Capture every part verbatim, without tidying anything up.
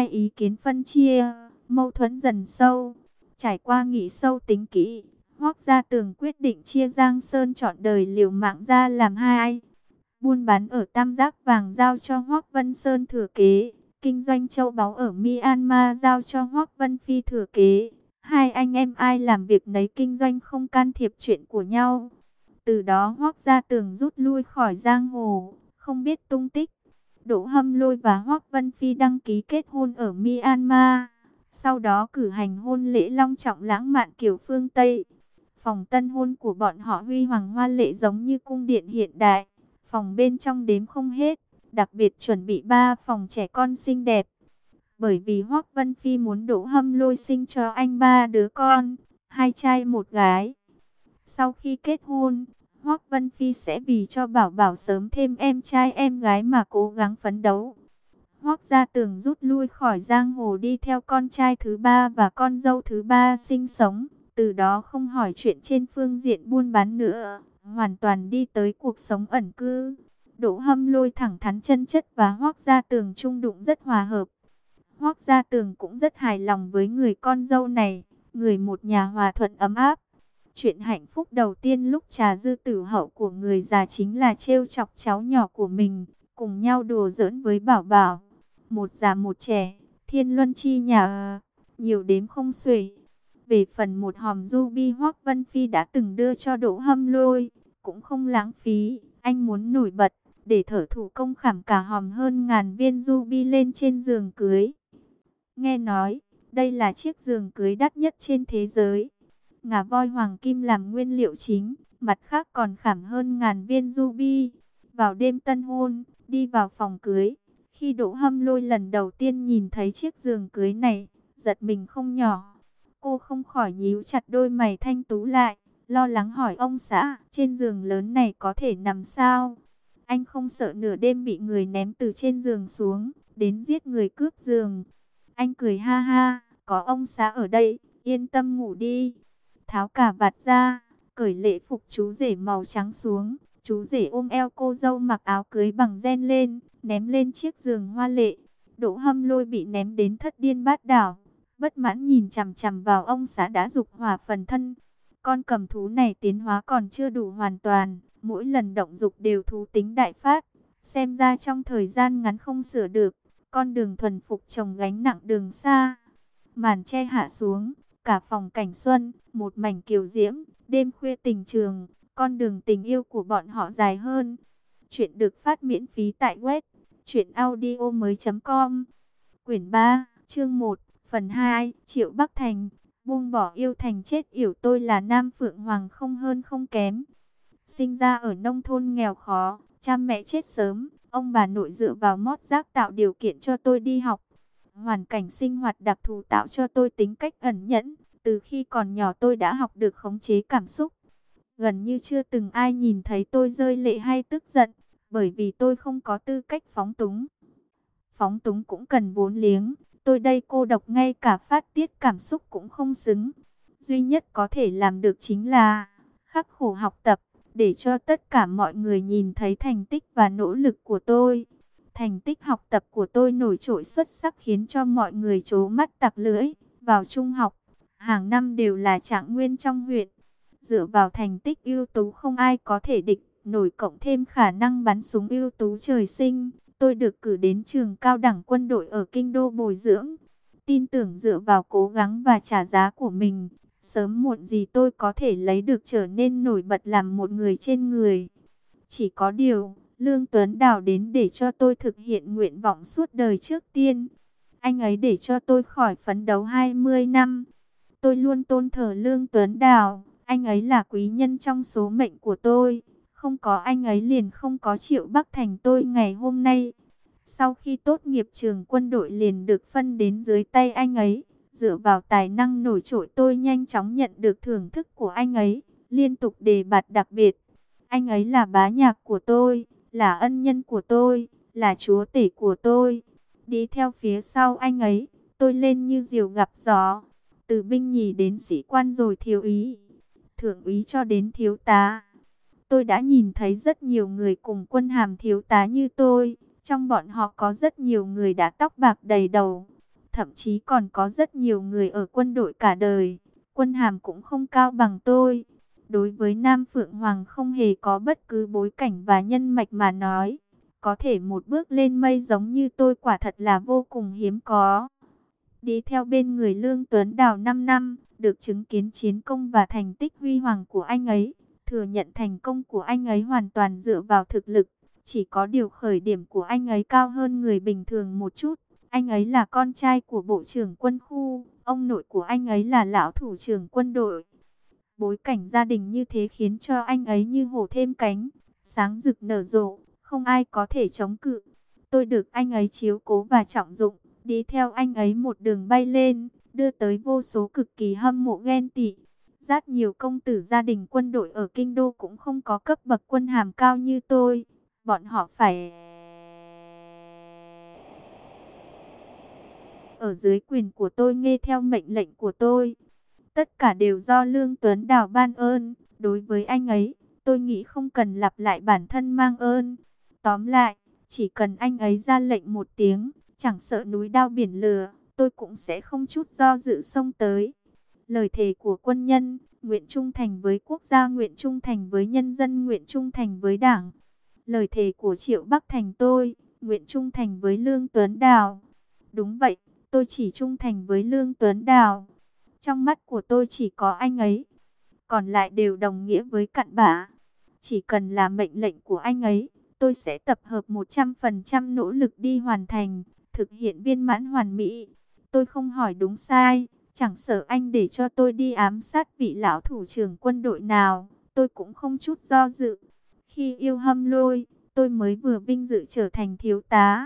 hai ý kiến phân chia, mâu thuẫn dần sâu. Trải qua nghĩ sâu tính kỹ, Hoắc Gia Tường quyết định chia Giang Sơn trọn đời liều mạng ra làm hai. Buôn bán ở Tam Giác Vàng giao cho Hoắc Vân Sơn thừa kế, kinh doanh châu báu ở Myanmar giao cho Hoắc Vân Phi thừa kế. Hai anh em ai làm việc nấy kinh doanh, không can thiệp chuyện của nhau. Từ đó Hoắc Gia Tường rút lui khỏi giang hồ, không biết tung tích. Đỗ Hâm Lôi và Hoắc Vân Phi đăng ký kết hôn ở Myanmar, sau đó cử hành hôn lễ long trọng lãng mạn kiểu phương Tây. Phòng tân hôn của bọn họ huy hoàng hoa lệ giống như cung điện hiện đại. Phòng bên trong đếm không hết, đặc biệt chuẩn bị ba phòng trẻ con xinh đẹp. Bởi vì Hoắc Vân Phi muốn Đỗ Hâm Lôi sinh cho anh ba đứa con, hai trai một gái. Sau khi kết hôn, Hoắc Vân Phi sẽ vì cho Bảo Bảo sớm thêm em trai em gái mà cố gắng phấn đấu. Hoắc Gia Tường rút lui khỏi giang hồ, đi theo con trai thứ ba và con dâu thứ ba sinh sống. Từ đó không hỏi chuyện trên phương diện buôn bán nữa, hoàn toàn đi tới cuộc sống ẩn cư. Đỗ Hâm Lôi thẳng thắn chân chất và Hoắc Gia Tường chung đụng rất hòa hợp. Hoắc Gia Tường cũng rất hài lòng với người con dâu này, người một nhà hòa thuận ấm áp. Chuyện hạnh phúc đầu tiên lúc trà dư tử hậu của người già chính là trêu chọc cháu nhỏ của mình, cùng nhau đùa giỡn với Bảo Bảo. Một già một trẻ, thiên luân chi nhà, nhiều đếm không xuể. Về phần một hòm ruby Hoắc Vân Phi đã từng đưa cho Đỗ Hâm Lôi, cũng không lãng phí, anh muốn nổi bật, để thợ thủ công khảm cả hòm hơn ngàn viên ruby lên trên giường cưới. Nghe nói, đây là chiếc giường cưới đắt nhất trên thế giới. Ngà voi hoàng kim làm nguyên liệu chính, mặt khác còn khảm hơn ngàn viên ruby. Vào đêm tân hôn, đi vào phòng cưới, khi Đỗ Hâm Lôi lần đầu tiên nhìn thấy chiếc giường cưới này, giật mình không nhỏ. Cô không khỏi nhíu chặt đôi mày thanh tú lại, lo lắng hỏi ông xã, trên giường lớn này có thể nằm sao? Anh không sợ nửa đêm bị người ném từ trên giường xuống, đến giết người cướp giường. Anh cười ha ha, có ông xã ở đây, yên tâm ngủ đi. Tháo cả vạt ra, cởi lễ phục chú rể màu trắng xuống. Chú rể ôm eo cô dâu mặc áo cưới bằng ren lên, ném lên chiếc giường hoa lệ. Đỗ Hâm Lôi bị ném đến thất điên bát đảo, bất mãn nhìn chằm chằm vào ông xã đã dục hỏa phần thân. Con cầm thú này tiến hóa còn chưa đủ hoàn toàn, mỗi lần động dục đều thú tính đại phát. Xem ra trong thời gian ngắn không sửa được, con đường thuần phục chồng gánh nặng đường xa. Màn che hạ xuống, cả phòng cảnh xuân, một mảnh kiều diễm, đêm khuya tình trường, con đường tình yêu của bọn họ dài hơn. Chuyện được phát miễn phí tại web truyện audio mới chấm com. Quyển ba, chương một, phần hai, Triệu Bắc Thành, buông bỏ yêu thành chết yểu. Tôi là Nam Phượng Hoàng không hơn không kém. Sinh ra ở nông thôn nghèo khó, cha mẹ chết sớm, ông bà nội dựa vào mót rác tạo điều kiện cho tôi đi học. Hoàn cảnh sinh hoạt đặc thù tạo cho tôi tính cách ẩn nhẫn. Từ khi còn nhỏ tôi đã học được khống chế cảm xúc. Gần như chưa từng ai nhìn thấy tôi rơi lệ hay tức giận, bởi vì tôi không có tư cách phóng túng. Phóng túng cũng cần vốn liếng, tôi đây cô độc ngay cả phát tiết cảm xúc cũng không xứng. Duy nhất có thể làm được chính là khắc khổ học tập, để cho tất cả mọi người nhìn thấy thành tích và nỗ lực của tôi. Thành tích học tập của tôi nổi trội xuất sắc khiến cho mọi người trố mắt tặc lưỡi. Vào trung học, hàng năm đều là trạng nguyên trong huyện. Dựa vào thành tích ưu tú không ai có thể địch nổi, cộng thêm khả năng bắn súng ưu tú trời sinh, tôi được cử đến trường cao đẳng quân đội ở Kinh Đô bồi dưỡng. Tin tưởng dựa vào cố gắng và trả giá của mình, sớm muộn gì tôi có thể lấy được trở nên nổi bật làm một người trên người. Chỉ có điều, Lương Tuấn Đào đến để cho tôi thực hiện nguyện vọng suốt đời trước tiên. Anh ấy để cho tôi khỏi phấn đấu hai mươi năm. Tôi luôn tôn thờ Lương Tuấn Đào, anh ấy là quý nhân trong số mệnh của tôi. Không có anh ấy liền không có Triệu Bắc Thành tôi ngày hôm nay. Sau khi tốt nghiệp trường quân đội liền được phân đến dưới tay anh ấy. Dựa vào tài năng nổi trội tôi nhanh chóng nhận được thưởng thức của anh ấy, liên tục đề bạt đặc biệt. Anh ấy là bá nhạc của tôi, là ân nhân của tôi, là chúa tể của tôi. Đi theo phía sau anh ấy, tôi lên như diều gặp gió. Từ binh nhì đến sĩ quan rồi thiếu úy, thượng úy cho đến thiếu tá. Tôi đã nhìn thấy rất nhiều người cùng quân hàm thiếu tá như tôi. Trong bọn họ có rất nhiều người đã tóc bạc đầy đầu. thậm chí còn có rất nhiều người ở quân đội cả đời, quân hàm cũng không cao bằng tôi. Đối với Nam Phượng Hoàng không hề có bất cứ bối cảnh và nhân mạch mà nói, có thể một bước lên mây giống như tôi quả thật là vô cùng hiếm có. Đi theo bên người Lương Tuấn Đào năm năm, được chứng kiến chiến công và thành tích huy hoàng của anh ấy, thừa nhận thành công của anh ấy hoàn toàn dựa vào thực lực. Chỉ có điều khởi điểm của anh ấy cao hơn người bình thường một chút. Anh ấy là con trai của bộ trưởng quân khu, ông nội của anh ấy là lão thủ trưởng quân đội. Bối cảnh gia đình như thế khiến cho anh ấy như hổ thêm cánh, sáng rực nở rộ, không ai có thể chống cự. Tôi được anh ấy chiếu cố và trọng dụng, đi theo anh ấy một đường bay lên, đưa tới vô số cực kỳ hâm mộ ghen tị. Rất nhiều công tử gia đình quân đội ở kinh đô cũng không có cấp bậc quân hàm cao như tôi. Bọn họ phải ở dưới quyền của tôi, nghe theo mệnh lệnh của tôi. Tất cả đều do Lương Tuấn Đào ban ơn. Đối với anh ấy, tôi nghĩ không cần lặp lại bản thân mang ơn. Tóm lại, chỉ cần anh ấy ra lệnh một tiếng, chẳng sợ núi đao biển lửa, tôi cũng sẽ không chút do dự xông tới. Lời thề của quân nhân: nguyện trung thành với quốc gia, nguyện trung thành với nhân dân, nguyện trung thành với Đảng. Lời thề của Triệu Bắc Thành: tôi nguyện trung thành với Lương Tuấn Đào. Đúng vậy, tôi chỉ trung thành với Lương Tuấn Đào. Trong mắt của tôi chỉ có anh ấy, còn lại đều đồng nghĩa với cặn bã. Chỉ cần là mệnh lệnh của anh ấy, tôi sẽ tập hợp một trăm phần trăm nỗ lực đi hoàn thành, thực hiện viên mãn hoàn mỹ. Tôi không hỏi đúng sai, chẳng sợ anh để cho tôi đi ám sát vị lão thủ trưởng quân đội nào, tôi cũng không chút do dự. Khi yêu Hâm Lôi, tôi mới vừa vinh dự trở thành thiếu tá.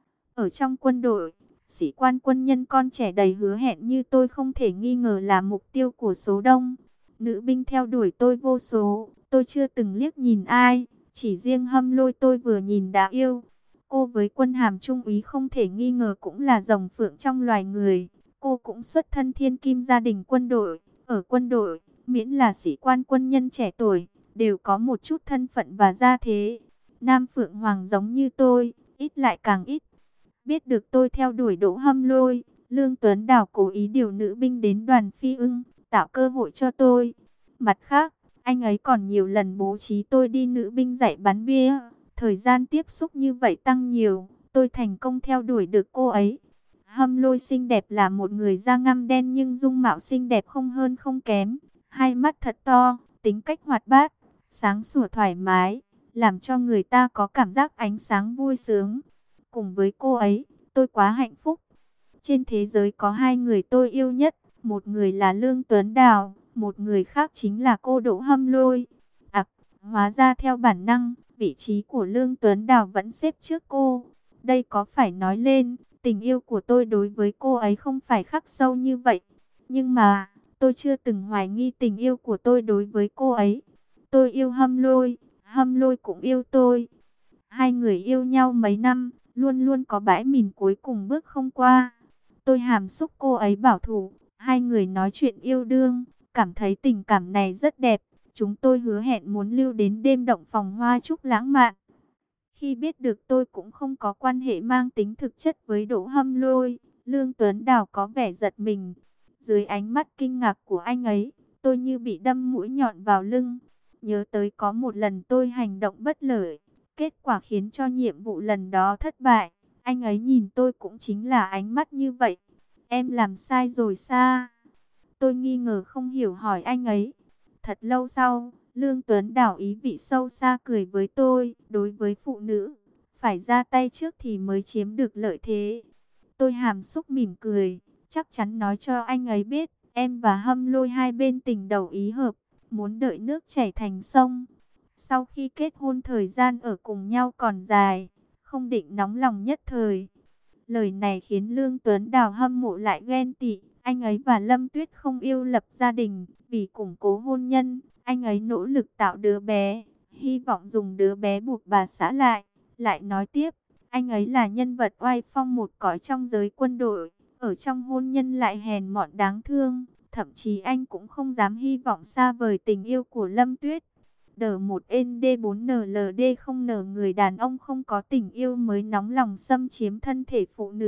Ở trong quân đội, sĩ quan quân nhân con trẻ đầy hứa hẹn như tôi không thể nghi ngờ là mục tiêu của số đông. Nữ binh theo đuổi tôi vô số, tôi chưa từng liếc nhìn ai, chỉ riêng Hâm Lôi tôi vừa nhìn đã yêu. Cô với quân hàm trung úy không thể nghi ngờ cũng là rồng phượng trong loài người. Cô cũng xuất thân thiên kim gia đình quân đội. Ở quân đội, miễn là sĩ quan quân nhân trẻ tuổi, đều có một chút thân phận và gia thế. Nam Phượng Hoàng giống như tôi, ít lại càng ít. Biết được tôi theo đuổi Đỗ Hâm Lôi, Lương Tuấn Đào cố ý điều nữ binh đến đoàn Phi Ưng, tạo cơ hội cho tôi. Mặt khác, anh ấy còn nhiều lần bố trí tôi đi nữ binh dạy bắn bia. Thời gian tiếp xúc như vậy tăng nhiều, tôi thành công theo đuổi được cô ấy. Hâm Lôi xinh đẹp, là một người da ngăm đen nhưng dung mạo xinh đẹp không hơn không kém. Hai mắt thật to, tính cách hoạt bát, sáng sủa thoải mái, làm cho người ta có cảm giác ánh sáng vui sướng. Cùng với cô ấy, tôi quá hạnh phúc. Trên thế giới có hai người tôi yêu nhất, một người là Lương Tuấn Đào, một người khác chính là cô Đỗ Hâm Lôi. À, hóa ra theo bản năng, vị trí của Lương Tuấn Đào vẫn xếp trước cô. Đây có phải nói lên, tình yêu của tôi đối với cô ấy không phải khắc sâu như vậy. Nhưng mà, tôi chưa từng hoài nghi tình yêu của tôi đối với cô ấy. Tôi yêu Hâm Lôi, Hâm Lôi cũng yêu tôi. Hai người yêu nhau mấy năm, luôn luôn có bãi mìn cuối cùng bước không qua. Tôi hàm xúc cô ấy bảo thủ, hai người nói chuyện yêu đương, cảm thấy tình cảm này rất đẹp. Chúng tôi hứa hẹn muốn lưu đến đêm động phòng hoa chúc lãng mạn. Khi biết được tôi cũng không có quan hệ mang tính thực chất với Đỗ Hâm Lôi, Lương Tuấn Đào có vẻ giật mình. Dưới ánh mắt kinh ngạc của anh ấy, tôi như bị đâm mũi nhọn vào lưng. Nhớ tới có một lần tôi hành động bất lợi, kết quả khiến cho nhiệm vụ lần đó thất bại. Anh ấy nhìn tôi cũng chính là ánh mắt như vậy. Em làm sai rồi sao? Tôi nghi ngờ không hiểu hỏi anh ấy. Thật lâu sau, Lương Tuấn Đào ý vị sâu xa cười với tôi. Đối với phụ nữ, phải ra tay trước thì mới chiếm được lợi thế. Tôi hàm xúc mỉm cười, chắc chắn nói cho anh ấy biết, em và Hâm Lôi hai bên tình đầu ý hợp, muốn đợi nước chảy thành sông. Sau khi kết hôn thời gian ở cùng nhau còn dài, không định nóng lòng nhất thời. Lời này khiến Lương Tuấn Đào hâm mộ lại ghen tị. Anh ấy và Lâm Tuyết không yêu lập gia đình, vì củng cố hôn nhân, anh ấy nỗ lực tạo đứa bé, hy vọng dùng đứa bé buộc bà xã lại. Lại nói tiếp, anh ấy là nhân vật oai phong một cõi trong giới quân đội, ở trong hôn nhân lại hèn mọn đáng thương. Thậm chí anh cũng không dám hy vọng xa vời tình yêu của Lâm Tuyết. D một N D bốn N L D không nở, người đàn ông không có tình yêu mới nóng lòng xâm chiếm thân thể phụ nữ.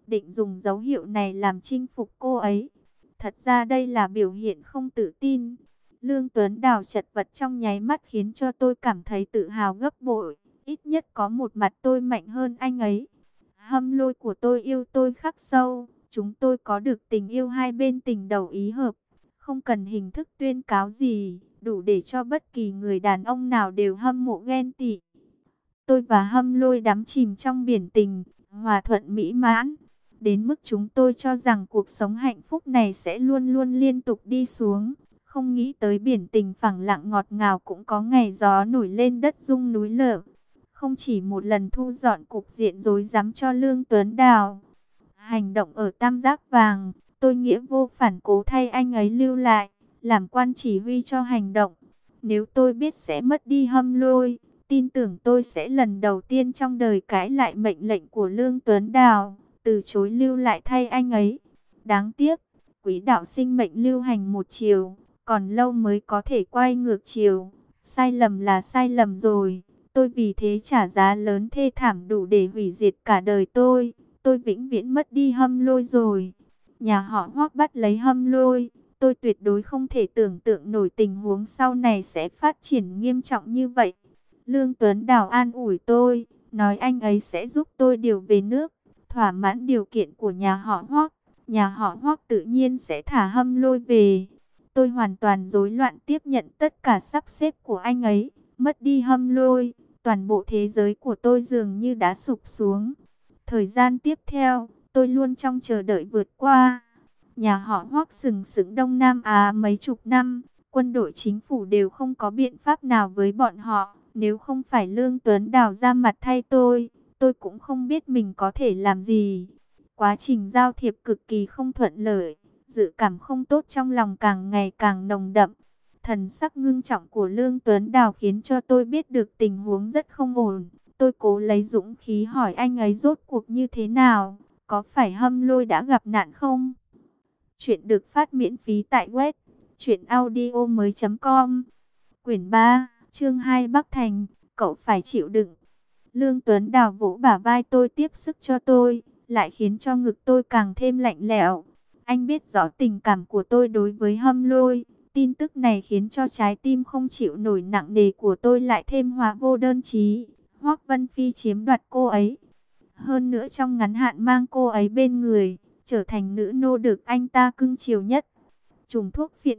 định dùng dấu hiệu này làm chinh phục cô ấy. Thật ra đây là biểu hiện không tự tin. Lương Tuấn Đào chật vật trong nháy mắt khiến cho tôi cảm thấy tự hào gấp bội. Ít nhất có một mặt tôi mạnh hơn anh ấy. Hâm Lôi của tôi yêu tôi khắc sâu. Chúng tôi có được tình yêu hai bên tình đầu ý hợp. Không cần hình thức tuyên cáo gì, đủ để cho bất kỳ người đàn ông nào đều hâm mộ ghen tị. Tôi và Hâm Lôi đắm chìm trong biển tình, hòa thuận mỹ mãn. Đến mức chúng tôi cho rằng cuộc sống hạnh phúc này sẽ luôn luôn liên tục đi xuống. Không nghĩ tới biển tình phẳng lặng ngọt ngào cũng có ngày gió nổi lên đất rung núi lở. Không chỉ một lần thu dọn cục diện rối rắm cho Lương Tuấn Đào. Hành động ở Tam Giác Vàng, tôi nghĩa vô phản cố thay anh ấy lưu lại, làm quan chỉ huy cho hành động. Nếu tôi biết sẽ mất đi Hâm Lôi, tin tưởng tôi sẽ lần đầu tiên trong đời cãi lại mệnh lệnh của Lương Tuấn Đào, từ chối lưu lại thay anh ấy. Đáng tiếc, quỹ đạo sinh mệnh lưu hành một chiều, còn lâu mới có thể quay ngược chiều. Sai lầm là sai lầm rồi, tôi vì thế trả giá lớn thê thảm đủ để hủy diệt cả đời tôi. Tôi vĩnh viễn mất đi Hâm Lôi rồi. Nhà họ Hoắc bắt lấy Hâm Lôi. Tôi tuyệt đối không thể tưởng tượng nổi tình huống sau này sẽ phát triển nghiêm trọng như vậy. Lương Tuấn Đào an ủi tôi, nói anh ấy sẽ giúp tôi điều về nước, thỏa mãn điều kiện của nhà họ Hoắc. Nhà họ Hoắc tự nhiên sẽ thả Hâm Lôi về. Tôi hoàn toàn rối loạn tiếp nhận tất cả sắp xếp của anh ấy. Mất đi Hâm Lôi, toàn bộ thế giới của tôi dường như đã sụp xuống. Thời gian tiếp theo, tôi luôn trong chờ đợi vượt qua. Nhà họ Hoắc sừng sững Đông Nam Á mấy chục năm, quân đội chính phủ đều không có biện pháp nào với bọn họ. Nếu không phải Lương Tuấn Đào ra mặt thay tôi, tôi cũng không biết mình có thể làm gì. Quá trình giao thiệp cực kỳ không thuận lợi, dự cảm không tốt trong lòng càng ngày càng nồng đậm. Thần sắc ngưng trọng của Lương Tuấn Đào khiến cho tôi biết được tình huống rất không ổn. Tôi cố lấy dũng khí hỏi anh ấy rốt cuộc như thế nào, có phải Hâm Lôi đã gặp nạn không? Chuyện được phát miễn phí tại web truyện audio mới chấm com. Quyển ba, chương hai Bắc Thành, cậu phải chịu đựng. Lương Tuấn Đào vỗ bả vai tôi tiếp sức cho tôi, lại khiến cho ngực tôi càng thêm lạnh lẽo. Anh biết rõ tình cảm của tôi đối với Hâm Lôi. Tin tức này khiến cho trái tim không chịu nổi nặng nề của tôi lại thêm hóa vô đơn chí. Hoắc Vân Phi chiếm đoạt cô ấy. Hơn nữa trong ngắn hạn mang cô ấy bên người, trở thành nữ nô được anh ta cưng chiều nhất. Trùng thuốc phiện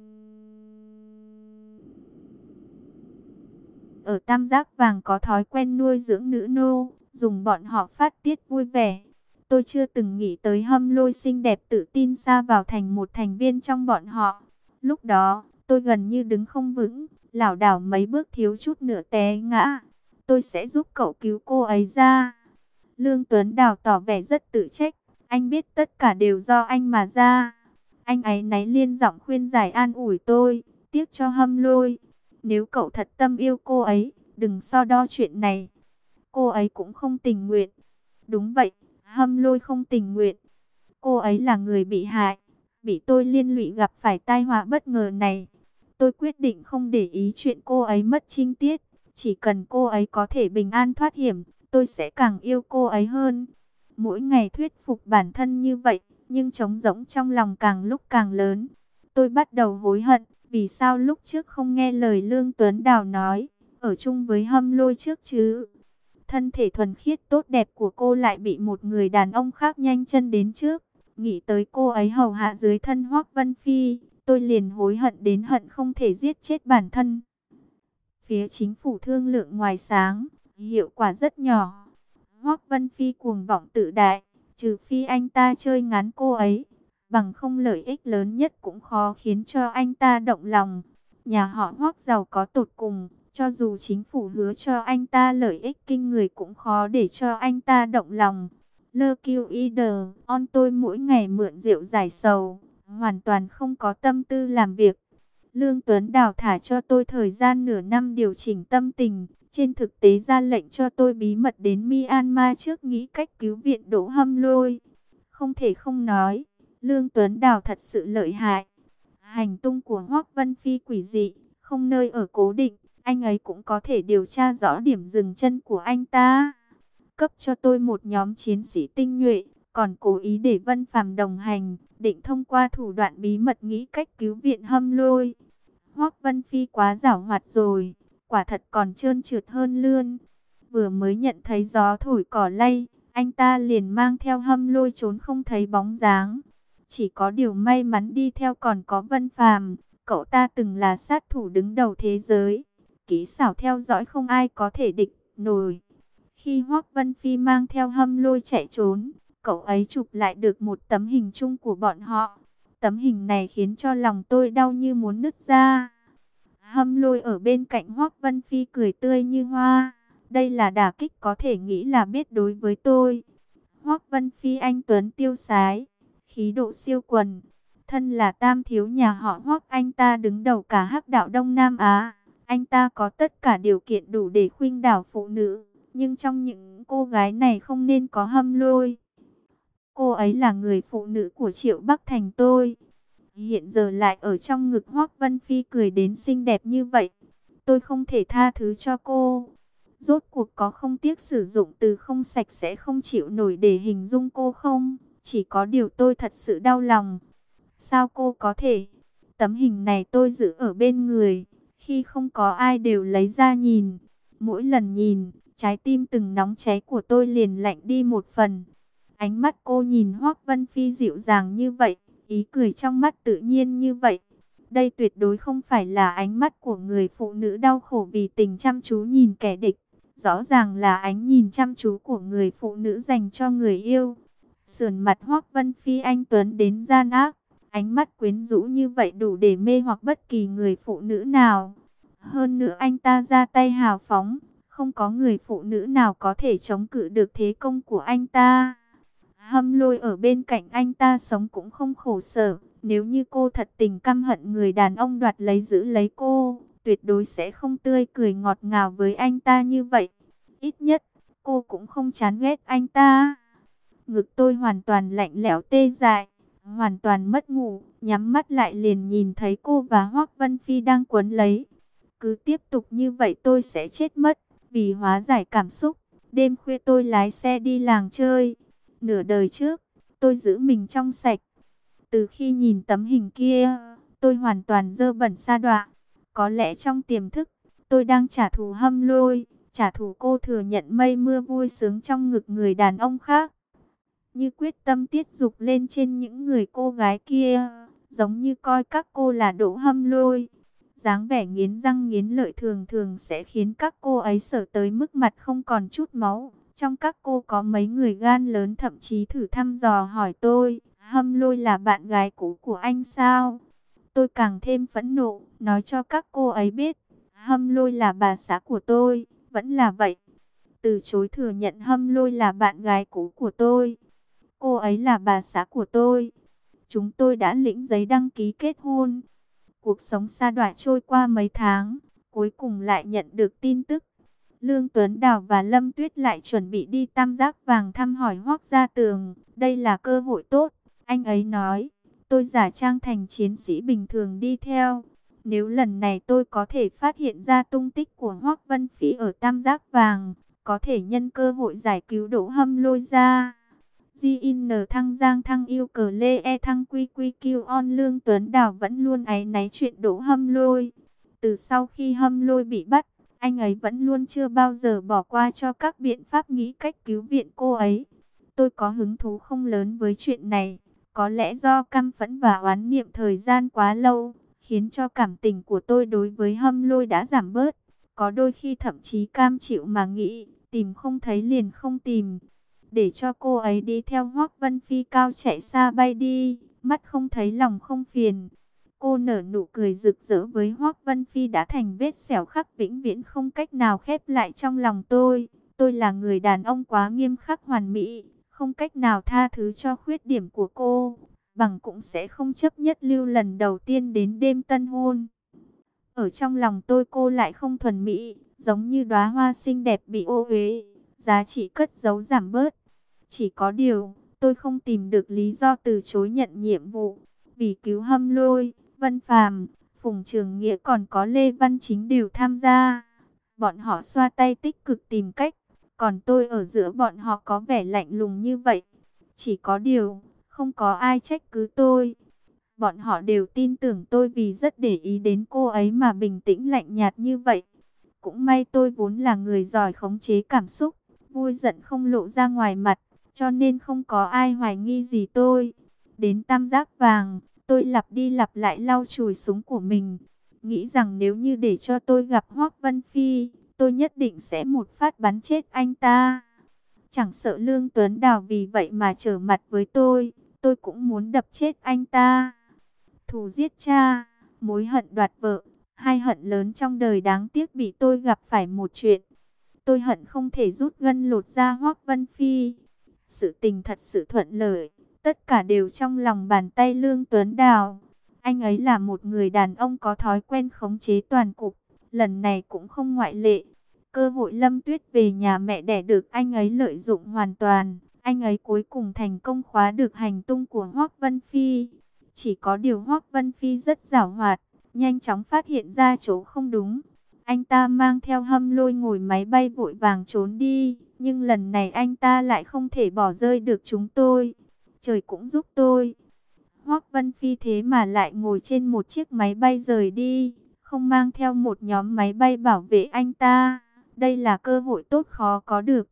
ở Tam Giác Vàng có thói quen nuôi dưỡng nữ nô, dùng bọn họ phát tiết vui vẻ. Tôi chưa từng nghĩ tới Hâm Lôi xinh đẹp tự tin sa vào thành một thành viên trong bọn họ. Lúc đó, tôi gần như đứng không vững, lảo đảo mấy bước thiếu chút nữa té ngã. Tôi sẽ giúp cậu cứu cô ấy ra. Lương Tuấn Đào tỏ vẻ rất tự trách. Anh biết tất cả đều do anh mà ra. Anh ấy náy liên giọng khuyên giải an ủi tôi. Tiếc cho Hâm Lôi. Nếu cậu thật tâm yêu cô ấy, đừng so đo chuyện này. Cô ấy cũng không tình nguyện. Đúng vậy, Hâm Lôi không tình nguyện. Cô ấy là người bị hại. Bị tôi liên lụy gặp phải tai họa bất ngờ này. Tôi quyết định không để ý chuyện cô ấy mất trinh tiết. Chỉ cần cô ấy có thể bình an thoát hiểm, tôi sẽ càng yêu cô ấy hơn. Mỗi ngày thuyết phục bản thân như vậy, nhưng trống rỗng trong lòng càng lúc càng lớn. Tôi bắt đầu hối hận, vì sao lúc trước không nghe lời Lương Tuấn Đào nói, ở chung với Hâm Lôi trước chứ. Thân thể thuần khiết tốt đẹp của cô lại bị một người đàn ông khác nhanh chân đến trước. Nghĩ tới cô ấy hầu hạ dưới thân Hoắc Vân Phi, tôi liền hối hận đến hận không thể giết chết bản thân. Phía chính phủ thương lượng ngoài sáng, hiệu quả rất nhỏ. Hoắc Vân Phi cuồng vọng tự đại, trừ phi anh ta chơi ngán cô ấy, bằng không lợi ích lớn nhất cũng khó khiến cho anh ta động lòng. Nhà họ Hoắc giàu có tột cùng, cho dù chính phủ hứa cho anh ta lợi ích kinh người cũng khó để cho anh ta động lòng. Lơ kiêu y đờ, on tôi mỗi ngày mượn rượu giải sầu, hoàn toàn không có tâm tư làm việc. Lương Tuấn Đào thả cho tôi thời gian nửa năm điều chỉnh tâm tình, trên thực tế ra lệnh cho tôi bí mật đến Myanmar trước nghĩ cách cứu viện Đỗ Hâm Lôi. Không thể không nói, Lương Tuấn Đào thật sự lợi hại. Hành tung của Hoắc Vân Phi quỷ dị, không nơi ở cố định, anh ấy cũng có thể điều tra rõ điểm dừng chân của anh ta. Cấp cho tôi một nhóm chiến sĩ tinh nhuệ, còn cố ý để Vân Phàm đồng hành, định thông qua thủ đoạn bí mật nghĩ cách cứu viện Hâm Lôi. Hoắc Vân Phi quá giảo hoạt rồi, quả thật còn trơn trượt hơn lươn. Vừa mới nhận thấy gió thổi cỏ lay, anh ta liền mang theo Hâm Lôi trốn không thấy bóng dáng. Chỉ có điều may mắn đi theo còn có Vân Phàm, cậu ta từng là sát thủ đứng đầu thế giới, kỹ xảo theo dõi không ai có thể địch nổi. Khi Hoắc Vân Phi mang theo Hâm Lôi chạy trốn, cậu ấy chụp lại được một tấm hình chung của bọn họ. Tấm hình này khiến cho lòng tôi đau như muốn nứt ra. Hâm Lôi ở bên cạnh Hoắc Vân Phi cười tươi như hoa. Đây là đả kích có thể nghĩ là biết đối với tôi. Hoắc Vân Phi anh tuấn tiêu sái, khí độ siêu quần. Thân là tam thiếu nhà họ Hoắc, anh ta đứng đầu cả hắc đạo Đông Nam Á. Anh ta có tất cả điều kiện đủ để khuynh đảo phụ nữ. Nhưng trong những cô gái này không nên có Hâm Lôi. Cô ấy là người phụ nữ của Triệu Bắc Thành tôi. Hiện giờ lại ở trong ngực Hoắc Vân Phi cười đến xinh đẹp như vậy. Tôi không thể tha thứ cho cô. Rốt cuộc có không tiếc sử dụng từ không sạch sẽ không chịu nổi để hình dung cô không? Chỉ có điều tôi thật sự đau lòng. Sao cô có thể? Tấm hình này tôi giữ ở bên người. Khi không có ai đều lấy ra nhìn. Mỗi lần nhìn, trái tim từng nóng cháy của tôi liền lạnh đi một phần. Ánh mắt cô nhìn Hoắc Vân Phi dịu dàng như vậy, ý cười trong mắt tự nhiên như vậy. Đây tuyệt đối không phải là ánh mắt của người phụ nữ đau khổ vì tình chăm chú nhìn kẻ địch. Rõ ràng là ánh nhìn chăm chú của người phụ nữ dành cho người yêu. Sườn mặt Hoắc Vân Phi anh tuấn đến gian ác, ánh mắt quyến rũ như vậy đủ để mê hoặc bất kỳ người phụ nữ nào. Hơn nữa anh ta ra tay hào phóng, không có người phụ nữ nào có thể chống cự được thế công của anh ta. Hâm Lôi ở bên cạnh anh ta sống cũng không khổ sở. Nếu như cô thật tình căm hận người đàn ông đoạt lấy giữ lấy cô, tuyệt đối sẽ không tươi cười ngọt ngào với anh ta như vậy. Ít nhất, cô cũng không chán ghét anh ta. Ngực tôi hoàn toàn lạnh lẽo tê dại, hoàn toàn mất ngủ, nhắm mắt lại liền nhìn thấy cô và Hoắc Vân Phi đang quấn lấy. Cứ tiếp tục như vậy tôi sẽ chết mất. Vì hóa giải cảm xúc, đêm khuya tôi lái xe đi làng chơi. Nửa đời trước, tôi giữ mình trong sạch. Từ khi nhìn tấm hình kia, tôi hoàn toàn dơ bẩn sa đọa. Có lẽ trong tiềm thức, tôi đang trả thù Hâm Lôi, trả thù cô thừa nhận mây mưa vui sướng trong ngực người đàn ông khác. Như quyết tâm tiết dục lên trên những người cô gái kia, giống như coi các cô là Đỗ Hâm Lôi. Dáng vẻ nghiến răng nghiến lợi thường thường sẽ khiến các cô ấy sợ tới mức mặt không còn chút máu. Trong các cô có mấy người gan lớn thậm chí thử thăm dò hỏi tôi, Hâm Lôi là bạn gái cũ của anh sao? Tôi càng thêm phẫn nộ, nói cho các cô ấy biết, Hâm Lôi là bà xã của tôi, vẫn là vậy. Từ chối thừa nhận Hâm Lôi là bạn gái cũ của tôi. Cô ấy là bà xã của tôi. Chúng tôi đã lĩnh giấy đăng ký kết hôn. Cuộc sống sa đọa trôi qua mấy tháng, cuối cùng lại nhận được tin tức. Lương Tuấn Đào và Lâm Tuyết lại chuẩn bị đi Tam Giác Vàng thăm hỏi Hoắc Gia Tường. Đây là cơ hội tốt, anh ấy nói. Tôi giả trang thành chiến sĩ bình thường đi theo. Nếu lần này tôi có thể phát hiện ra tung tích của Hoắc Vân Phi ở Tam Giác Vàng, có thể nhân cơ hội giải cứu Đỗ Hâm Lôi ra. gi en thăng Giang thăng yêu cờ lê e thăng quy quy kiêu on. Lương Tuấn Đào vẫn luôn áy náy chuyện Đỗ Hâm Lôi. Từ sau khi Hâm Lôi bị bắt, anh ấy vẫn luôn chưa bao giờ bỏ qua cho các biện pháp nghĩ cách cứu viện cô ấy. Tôi có hứng thú không lớn với chuyện này. Có lẽ do căm phẫn và oán niệm thời gian quá lâu, khiến cho cảm tình của tôi đối với Hâm Lôi đã giảm bớt. Có đôi khi thậm chí cam chịu mà nghĩ, tìm không thấy liền không tìm. Để cho cô ấy đi theo Hoắc Vân Phi cao chạy xa bay đi, mắt không thấy lòng không phiền. Cô nở nụ cười rực rỡ với Hoắc Vân Phi đã thành vết sẹo khắc vĩnh viễn không cách nào khép lại trong lòng tôi. Tôi là người đàn ông quá nghiêm khắc hoàn mỹ, không cách nào tha thứ cho khuyết điểm của cô, bằng cũng sẽ không chấp nhất lưu lần đầu tiên đến đêm tân hôn. Ở trong lòng tôi cô lại không thuần mỹ, giống như đóa hoa xinh đẹp bị ô uế, giá trị cất giấu giảm bớt. Chỉ có điều, tôi không tìm được lý do từ chối nhận nhiệm vụ. Vì cứu Hâm Lôi, Vân Phàm, Phùng Trường Nghĩa còn có Lê Văn Chính đều tham gia. Bọn họ xoa tay tích cực tìm cách, còn tôi ở giữa bọn họ có vẻ lạnh lùng như vậy. Chỉ có điều, không có ai trách cứ tôi. Bọn họ đều tin tưởng tôi vì rất để ý đến cô ấy mà bình tĩnh lạnh nhạt như vậy. Cũng may tôi vốn là người giỏi khống chế cảm xúc, vui giận không lộ ra ngoài mặt, cho nên không có ai hoài nghi gì tôi. Đến tam giác vàng, tôi lặp đi lặp lại lau chùi súng của mình, nghĩ rằng nếu như để cho tôi gặp Hoắc Vân Phi, tôi nhất định sẽ một phát bắn chết anh ta. Chẳng sợ Lương Tuấn Đào vì vậy mà trở mặt với tôi, tôi cũng muốn đập chết anh ta. Thù giết cha, mối hận đoạt vợ, hai hận lớn trong đời đáng tiếc bị tôi gặp phải một chuyện. Tôi hận không thể rút gân lột da Hoắc Vân Phi. Sự tình thật sự thuận lợi, tất cả đều trong lòng bàn tay Lương Tuấn Đào. Anh ấy là một người đàn ông có thói quen khống chế toàn cục, lần này cũng không ngoại lệ. Cơ hội Lâm Tuyết về nhà mẹ đẻ được anh ấy lợi dụng hoàn toàn. Anh ấy cuối cùng thành công khóa được hành tung của Hoắc Vân Phi. Chỉ có điều Hoắc Vân Phi rất giàu hoạt, nhanh chóng phát hiện ra chỗ không đúng. Anh ta mang theo Hâm Lôi ngồi máy bay vội vàng trốn đi. Nhưng lần này anh ta lại không thể bỏ rơi được chúng tôi. Trời cũng giúp tôi. Hoắc Vân Phi thế mà lại ngồi trên một chiếc máy bay rời đi, không mang theo một nhóm máy bay bảo vệ anh ta. Đây là cơ hội tốt khó có được.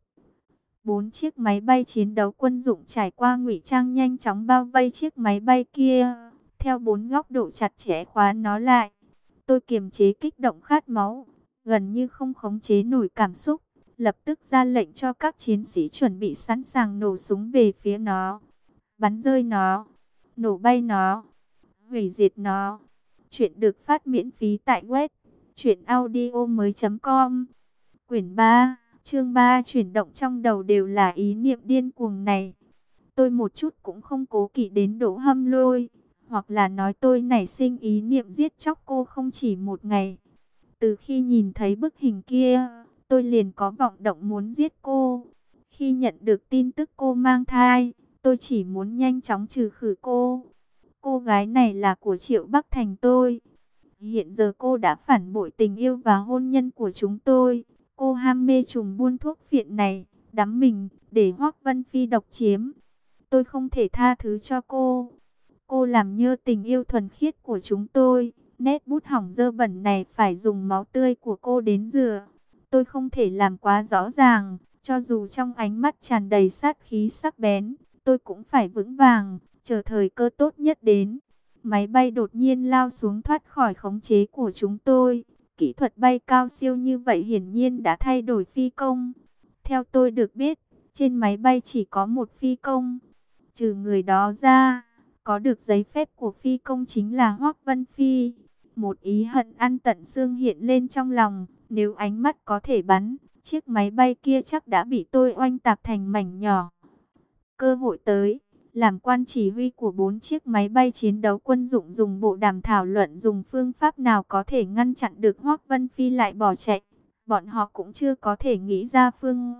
Bốn chiếc máy bay chiến đấu quân dụng trải qua ngụy trang nhanh chóng bao vây chiếc máy bay kia, theo bốn góc độ chặt chẽ khóa nó lại. Tôi kiềm chế kích động khát máu, gần như không khống chế nổi cảm xúc, lập tức ra lệnh cho các chiến sĩ chuẩn bị sẵn sàng nổ súng về phía nó, bắn rơi nó, nổ bay nó, hủy diệt nó. Chuyện được phát miễn phí tại web truyện audio mới chấm com. Quyển ba, chương ba, chuyển động trong đầu đều là ý niệm điên cuồng này. Tôi một chút cũng không cố kỵ đến Đỗ Hâm Lôi, hoặc là nói tôi nảy sinh ý niệm giết chóc cô không chỉ một ngày. Từ khi nhìn thấy bức hình kia, tôi liền có vọng động muốn giết cô. Khi nhận được tin tức cô mang thai, tôi chỉ muốn nhanh chóng trừ khử cô. Cô gái này là của Triệu Bắc Thành tôi. Hiện giờ cô đã phản bội tình yêu và hôn nhân của chúng tôi. Cô ham mê trùng buôn thuốc phiện này, đắm mình, để Hoắc Vân Phi độc chiếm. Tôi không thể tha thứ cho cô. Cô làm nhơ tình yêu thuần khiết của chúng tôi. Nét bút hỏng dơ bẩn này phải dùng máu tươi của cô đến rửa. Tôi không thể làm quá rõ ràng, cho dù trong ánh mắt tràn đầy sát khí sắc bén, tôi cũng phải vững vàng, chờ thời cơ tốt nhất đến. Máy bay đột nhiên lao xuống thoát khỏi khống chế của chúng tôi. Kỹ thuật bay cao siêu như vậy hiển nhiên đã thay đổi phi công. Theo tôi được biết, trên máy bay chỉ có một phi công. Trừ người đó ra, có được giấy phép của phi công chính là Hoắc Vân Phi. Một ý hận ăn tận xương hiện lên trong lòng. Nếu ánh mắt có thể bắn, chiếc máy bay kia chắc đã bị tôi oanh tạc thành mảnh nhỏ. Cơ hội tới. Làm quan chỉ huy của bốn chiếc máy bay chiến đấu quân dụng dùng bộ đàm thảo luận dùng phương pháp nào có thể ngăn chặn được Hoắc Vân Phi lại bỏ chạy. Bọn họ cũng chưa có thể nghĩ ra phương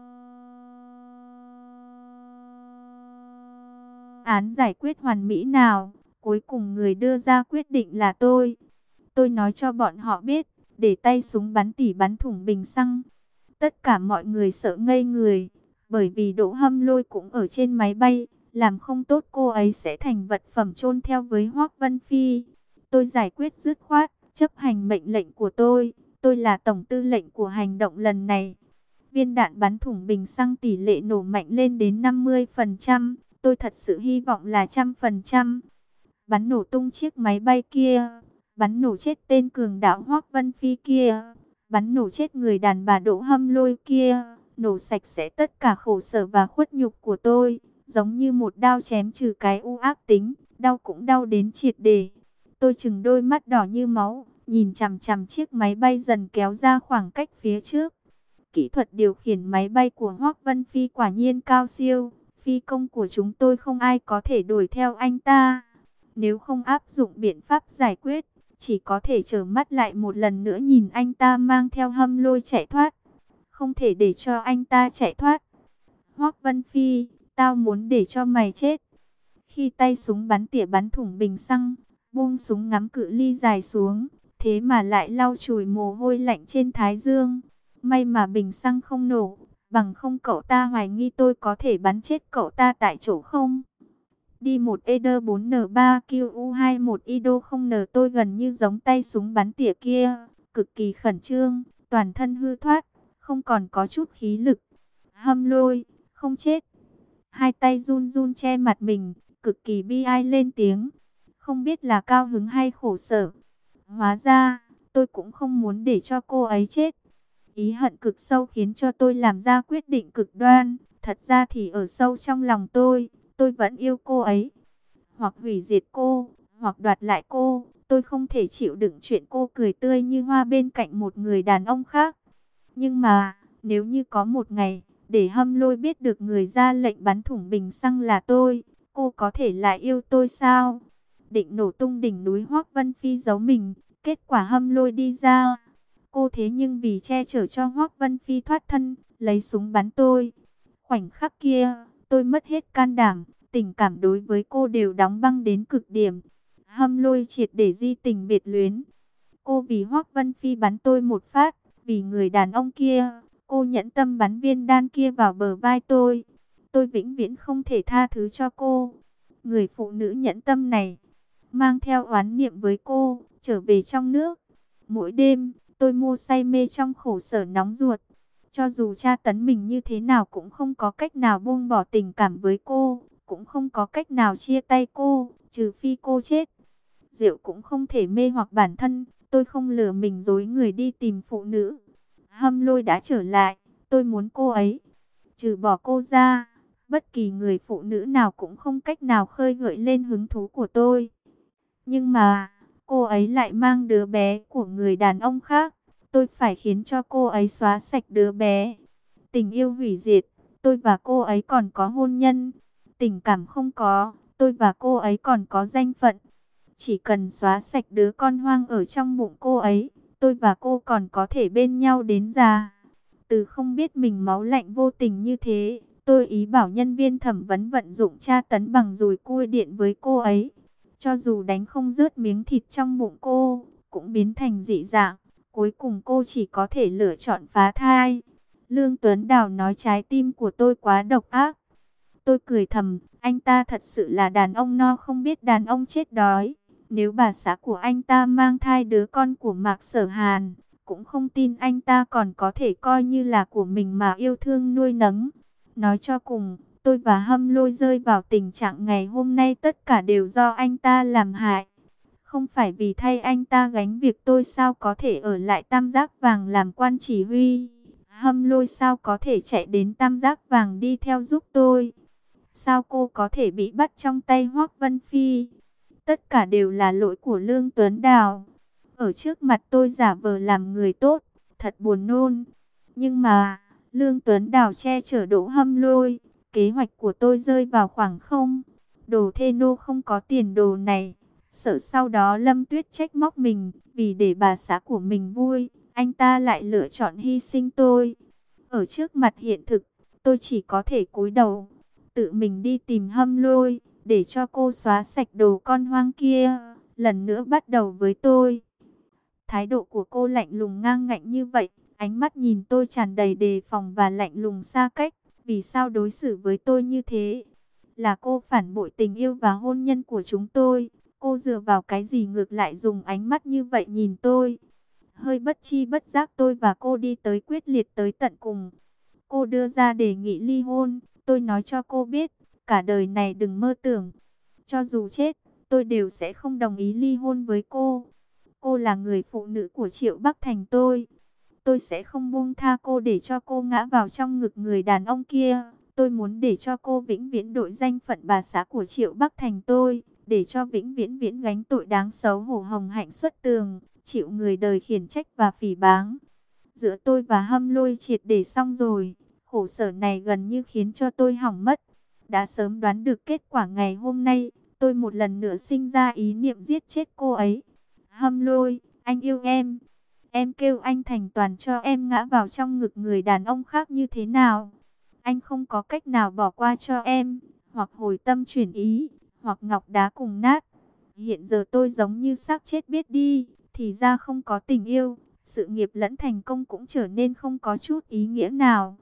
án giải quyết hoàn mỹ nào. Cuối cùng người đưa ra quyết định là tôi. Tôi nói cho bọn họ biết, để tay súng bắn tỉ bắn thủng bình xăng. Tất cả mọi người sợ ngây người, bởi vì Đỗ Hâm Lôi cũng ở trên máy bay. Làm không tốt cô ấy sẽ thành vật phẩm chôn theo với Hoắc Vân Phi. Tôi giải quyết dứt khoát, chấp hành mệnh lệnh của tôi. Tôi là tổng tư lệnh của hành động lần này. Viên đạn bắn thủng bình xăng tỷ lệ nổ mạnh lên đến năm mươi phần trăm. Tôi thật sự hy vọng là một trăm phần trăm. Bắn nổ tung chiếc máy bay kia. Bắn nổ chết tên cường đạo Hoắc Vân Phi kia. Bắn nổ chết người đàn bà Đỗ Hâm Lôi kia. Nổ sạch sẽ tất cả khổ sở và khuất nhục của tôi. Giống như một đao chém trừ cái u ác tính, đau cũng đau đến triệt để. Tôi chừng đôi mắt đỏ như máu, nhìn chằm chằm chiếc máy bay dần kéo ra khoảng cách phía trước. Kỹ thuật điều khiển máy bay của Hoắc Vân Phi quả nhiên cao siêu. Phi công của chúng tôi không ai có thể đuổi theo anh ta. Nếu không áp dụng biện pháp giải quyết, chỉ có thể trở mắt lại một lần nữa nhìn anh ta mang theo Hâm Lôi chạy thoát. Không thể để cho anh ta chạy thoát. Hoắc Vân Phi, tao muốn để cho mày chết. Khi tay súng bắn tỉa bắn thủng bình xăng, buông súng ngắm cự ly dài xuống, thế mà lại lau chùi mồ hôi lạnh trên thái dương. May mà bình xăng không nổ, Bằng không cậu ta hoài nghi tôi có thể bắn chết cậu ta tại chỗ không? Đi một E D bốn N ba Q U hai một I D O không N tôi gần như giống tay súng bắn tỉa kia, cực kỳ khẩn trương, toàn thân hư thoát, không còn có chút khí lực. Hâm Lôi, không chết. Hai tay run run che mặt mình, cực kỳ bi ai lên tiếng. Không biết là cao hứng hay khổ sở. Hóa ra, tôi cũng không muốn để cho cô ấy chết. Ý hận cực sâu khiến cho tôi làm ra quyết định cực đoan. Thật ra thì ở sâu trong lòng tôi, tôi vẫn yêu cô ấy. Hoặc hủy diệt cô, hoặc đoạt lại cô. Tôi không thể chịu đựng chuyện cô cười tươi như hoa bên cạnh một người đàn ông khác. Nhưng mà, nếu như có một ngày, để Hâm Lôi biết được người ra lệnh bắn thủng bình xăng là tôi, cô có thể lại yêu tôi sao? Định nổ tung đỉnh núi Hoắc Vân Phi giấu mình, kết quả Hâm Lôi đi ra. Cô thế nhưng vì che chở cho Hoắc Vân Phi thoát thân, lấy súng bắn tôi. Khoảnh khắc kia, tôi mất hết can đảm, tình cảm đối với cô đều đóng băng đến cực điểm. Hâm Lôi triệt để di tình biệt luyến. Cô vì Hoắc Vân Phi bắn tôi một phát, vì người đàn ông kia, cô nhẫn tâm bắn viên đan kia vào bờ vai tôi. Tôi vĩnh viễn không thể tha thứ cho cô. Người phụ nữ nhẫn tâm này, mang theo oán niệm với cô, trở về trong nước. Mỗi đêm, tôi mua say mê trong khổ sở nóng ruột. Cho dù tra tấn mình như thế nào cũng không có cách nào buông bỏ tình cảm với cô, cũng không có cách nào chia tay cô, trừ phi cô chết. Rượu cũng không thể mê hoặc bản thân, tôi không lừa mình dối người đi tìm phụ nữ. Hâm Lôi đã trở lại, tôi muốn cô ấy. Trừ bỏ cô ra, bất kỳ người phụ nữ nào cũng không cách nào khơi gợi lên hứng thú của tôi. Nhưng mà, cô ấy lại mang đứa bé của người đàn ông khác. Tôi phải khiến cho cô ấy xóa sạch đứa bé. Tình yêu hủy diệt, tôi và cô ấy còn có hôn nhân. Tình cảm không có, tôi và cô ấy còn có danh phận. Chỉ cần xóa sạch đứa con hoang ở trong bụng cô ấy, tôi và cô còn có thể bên nhau đến già. Từ không biết mình máu lạnh vô tình như thế, tôi ý bảo nhân viên thẩm vấn vận dụng tra tấn bằng dùi cui điện với cô ấy. Cho dù đánh không rớt miếng thịt trong bụng cô, cũng biến thành dị dạng. Cuối cùng cô chỉ có thể lựa chọn phá thai. Lương Tuấn Đào nói trái tim của tôi quá độc ác. Tôi cười thầm, anh ta thật sự là đàn ông no không biết đàn ông chết đói. Nếu bà xã của anh ta mang thai đứa con của Mạc Sở Hàn, cũng không tin anh ta còn có thể coi như là của mình mà yêu thương nuôi nấng. Nói cho cùng, tôi và Hâm Lôi rơi vào tình trạng ngày hôm nay tất cả đều do anh ta làm hại. Không phải vì thay anh ta gánh việc tôi sao có thể ở lại Tam Giác Vàng làm quan chỉ huy. Hâm Lôi sao có thể chạy đến Tam Giác Vàng đi theo giúp tôi. Sao cô có thể bị bắt trong tay Hoắc Vân Phi. Tất cả đều là lỗi của Lương Tuấn Đào. Ở trước mặt tôi giả vờ làm người tốt, thật buồn nôn. Nhưng mà, Lương Tuấn Đào che chở Đỗ Hâm Lôi, kế hoạch của tôi rơi vào khoảng không. Đồ thê nô không có tiền đồ này. Sợ sau đó Lâm Tuyết trách móc mình, vì để bà xã của mình vui, anh ta lại lựa chọn hy sinh tôi. Ở trước mặt hiện thực, tôi chỉ có thể cúi đầu, tự mình đi tìm Hâm Lôi, để cho cô xóa sạch đồ con hoang kia, lần nữa bắt đầu với tôi. Thái độ của cô lạnh lùng ngang ngạnh như vậy, ánh mắt nhìn tôi tràn đầy đề phòng và lạnh lùng xa cách. Vì sao đối xử với tôi như thế? Là cô phản bội tình yêu và hôn nhân của chúng tôi. Cô dựa vào cái gì ngược lại dùng ánh mắt như vậy nhìn tôi? Hơi bất chi bất giác tôi và cô đi tới quyết liệt tới tận cùng. Cô đưa ra đề nghị ly hôn. Tôi nói cho cô biết, cả đời này đừng mơ tưởng. Cho dù chết, tôi đều sẽ không đồng ý ly hôn với cô. Cô là người phụ nữ của Triệu Bắc Thành tôi. Tôi sẽ không buông tha cô để cho cô ngã vào trong ngực người đàn ông kia. Tôi muốn để cho cô vĩnh viễn đổi danh phận bà xã của Triệu Bắc Thành tôi. Để cho vĩnh viễn viễn gánh tội đáng xấu hổ hồng hạnh xuất tường. Chịu người đời khiển trách và phỉ báng. Giữa tôi và Hâm Lôi triệt để xong rồi. Khổ sở này gần như khiến cho tôi hỏng mất. Đã sớm đoán được kết quả ngày hôm nay. Tôi một lần nữa sinh ra ý niệm giết chết cô ấy. Hâm Lôi, anh yêu em. Em kêu anh thành toàn cho em ngã vào trong ngực người đàn ông khác như thế nào? Anh không có cách nào bỏ qua cho em, hoặc hồi tâm chuyển ý, hoặc ngọc đá cùng nát. Hiện giờ tôi giống như xác chết biết đi, thì ra không có tình yêu, sự nghiệp lẫn thành công cũng trở nên không có chút ý nghĩa nào.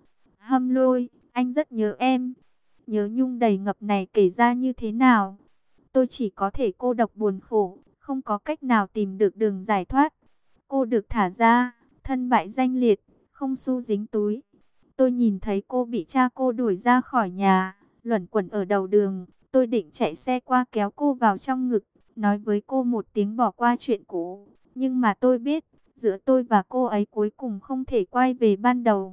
Hâm Lôi, anh rất nhớ em. Nhớ nhung đầy ngập này kể ra như thế nào? Tôi chỉ có thể cô độc buồn khổ, không có cách nào tìm được đường giải thoát. Cô được thả ra, thân bại danh liệt, không xu dính túi. Tôi nhìn thấy cô bị cha cô đuổi ra khỏi nhà, luẩn quẩn ở đầu đường. Tôi định chạy xe qua kéo cô vào trong ngực, nói với cô một tiếng bỏ qua chuyện cũ. Nhưng mà tôi biết, giữa tôi và cô ấy cuối cùng không thể quay về ban đầu.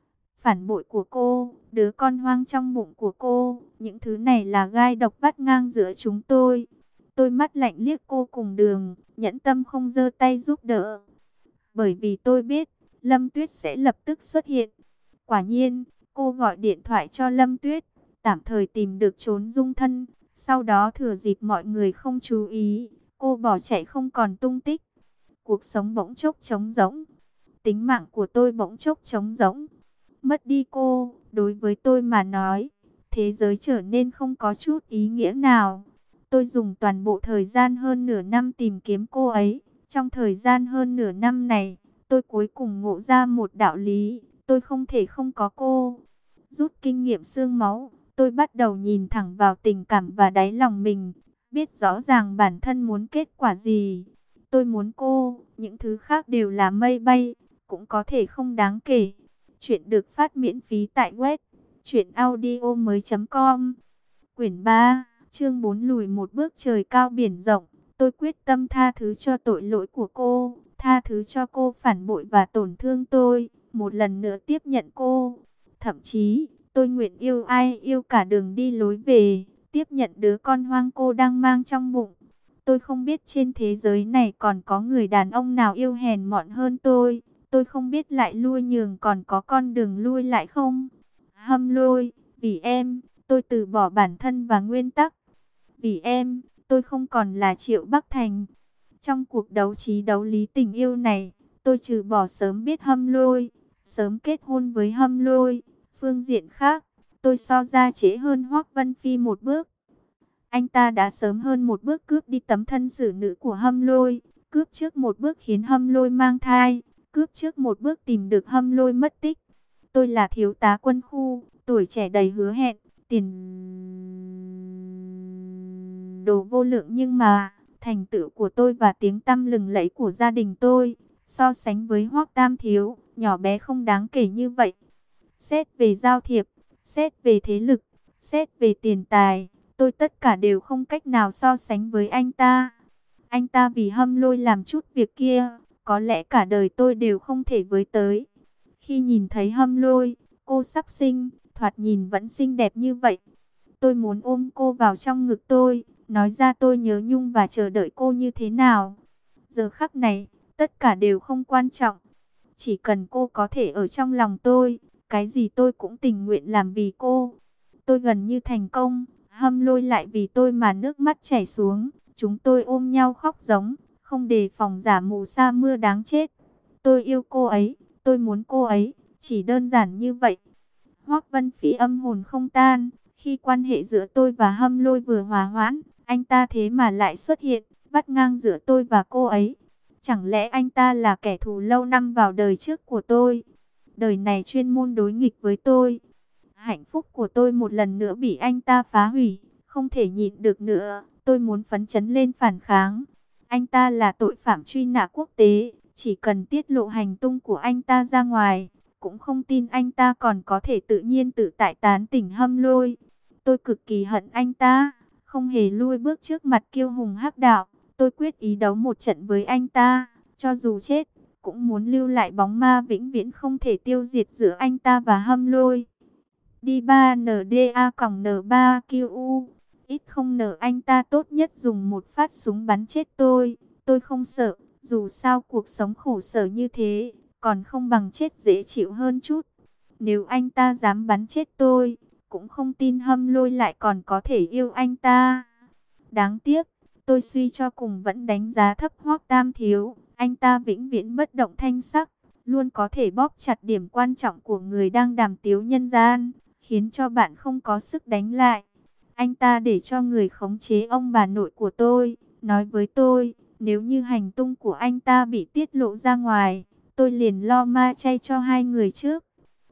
Phản bội của cô, đứa con hoang trong bụng của cô, những thứ này là gai độc vắt ngang giữa chúng tôi. Tôi mắt lạnh liếc cô cùng đường, nhẫn tâm không giơ tay giúp đỡ. Bởi vì tôi biết, Lâm Tuyết sẽ lập tức xuất hiện. Quả nhiên, cô gọi điện thoại cho Lâm Tuyết, tạm thời tìm được trốn dung thân. Sau đó thừa dịp mọi người không chú ý, cô bỏ chạy không còn tung tích. Cuộc sống bỗng chốc trống rỗng. Tính mạng của tôi bỗng chốc trống rỗng. Mất đi cô, đối với tôi mà nói, thế giới trở nên không có chút ý nghĩa nào. Tôi dùng toàn bộ thời gian hơn nửa năm tìm kiếm cô ấy. Trong thời gian hơn nửa năm này, tôi cuối cùng ngộ ra một đạo lý, tôi không thể không có cô. Rút kinh nghiệm xương máu, tôi bắt đầu nhìn thẳng vào tình cảm và đáy lòng mình, biết rõ ràng bản thân muốn kết quả gì. Tôi muốn cô, những thứ khác đều là mây bay, cũng có thể không đáng kể. Chuyện được phát miễn phí tại web truyện audio mới chấm com. Quyển ba, chương bốn, lùi một bước trời cao biển rộng. Tôi quyết tâm tha thứ cho tội lỗi của cô, tha thứ cho cô phản bội và tổn thương tôi, một lần nữa tiếp nhận cô. Thậm chí, tôi nguyện yêu ai yêu cả đường đi lối về, tiếp nhận đứa con hoang cô đang mang trong bụng. Tôi không biết trên thế giới này còn có người đàn ông nào yêu hèn mọn hơn tôi. Tôi không biết lại lui nhường còn có con đường lui lại không. Hâm Lôi, vì em, tôi từ bỏ bản thân và nguyên tắc. Vì em, tôi không còn là Triệu Bắc Thành. Trong cuộc đấu trí đấu lý tình yêu này, tôi trừ bỏ sớm biết Hâm Lôi, sớm kết hôn với Hâm Lôi. Phương diện khác, tôi so ra trễ hơn Hoắc Vân Phi một bước. Anh ta đã sớm hơn một bước cướp đi tấm thân xử nữ của Hâm Lôi, cướp trước một bước khiến Hâm Lôi mang thai, cướp trước một bước tìm được Hâm Lôi mất tích. Tôi là thiếu tá quân khu, tuổi trẻ đầy hứa hẹn, tiền đồ vô lượng, nhưng mà thành tựu của tôi và tiếng tăm lừng lẫy của gia đình tôi, so sánh với Hoắc Tam thiếu, nhỏ bé không đáng kể như vậy. Xét về giao thiệp, xét về thế lực, xét về tiền tài, tôi tất cả đều không cách nào so sánh với anh ta. Anh ta vì Hâm Lôi làm chút việc kia, có lẽ cả đời tôi đều không thể với tới. Khi nhìn thấy Hâm Lôi, cô sắp sinh, thoạt nhìn vẫn xinh đẹp như vậy. Tôi muốn ôm cô vào trong ngực tôi, nói ra tôi nhớ nhung và chờ đợi cô như thế nào. Giờ khắc này, tất cả đều không quan trọng. Chỉ cần cô có thể ở trong lòng tôi, cái gì tôi cũng tình nguyện làm vì cô. Tôi gần như thành công, Hâm Lôi lại vì tôi mà nước mắt chảy xuống. Chúng tôi ôm nhau khóc giống, không đề phòng giả mù sa mưa đáng chết. Tôi yêu cô ấy, tôi muốn cô ấy, chỉ đơn giản như vậy. Hoắc Vân Phi âm hồn không tan, khi quan hệ giữa tôi và Hâm Lôi vừa hòa hoãn, anh ta thế mà lại xuất hiện, vắt ngang giữa tôi và cô ấy. Chẳng lẽ anh ta là kẻ thù lâu năm vào đời trước của tôi, đời này chuyên môn đối nghịch với tôi? Hạnh phúc của tôi một lần nữa bị anh ta phá hủy, không thể nhịn được nữa, tôi muốn phấn chấn lên phản kháng. Anh ta là tội phạm truy nã quốc tế, chỉ cần tiết lộ hành tung của anh ta ra ngoài, cũng không tin anh ta còn có thể tự nhiên tự tại tán tỉnh Hâm Lôi. Tôi cực kỳ hận anh ta, không hề lui bước trước mặt kiêu hùng hắc đạo. Tôi quyết ý đấu một trận với anh ta, cho dù chết, cũng muốn lưu lại bóng ma vĩnh viễn không thể tiêu diệt giữa anh ta và Hâm Lôi. Đi ba N D A N ba Q U. Ít không nở anh ta tốt nhất dùng một phát súng bắn chết tôi. Tôi không sợ, dù sao cuộc sống khổ sở như thế, còn không bằng chết dễ chịu hơn chút. Nếu anh ta dám bắn chết tôi, cũng không tin Hâm Lôi lại còn có thể yêu anh ta. Đáng tiếc, tôi suy cho cùng vẫn đánh giá thấp Hoắc Tam thiếu. Anh ta vĩnh viễn bất động thanh sắc, luôn có thể bóp chặt điểm quan trọng của người đang đàm tiếu nhân gian, khiến cho bạn không có sức đánh lại. Anh ta để cho người khống chế ông bà nội của tôi, nói với tôi, nếu như hành tung của anh ta bị tiết lộ ra ngoài, tôi liền lo ma chay cho hai người trước.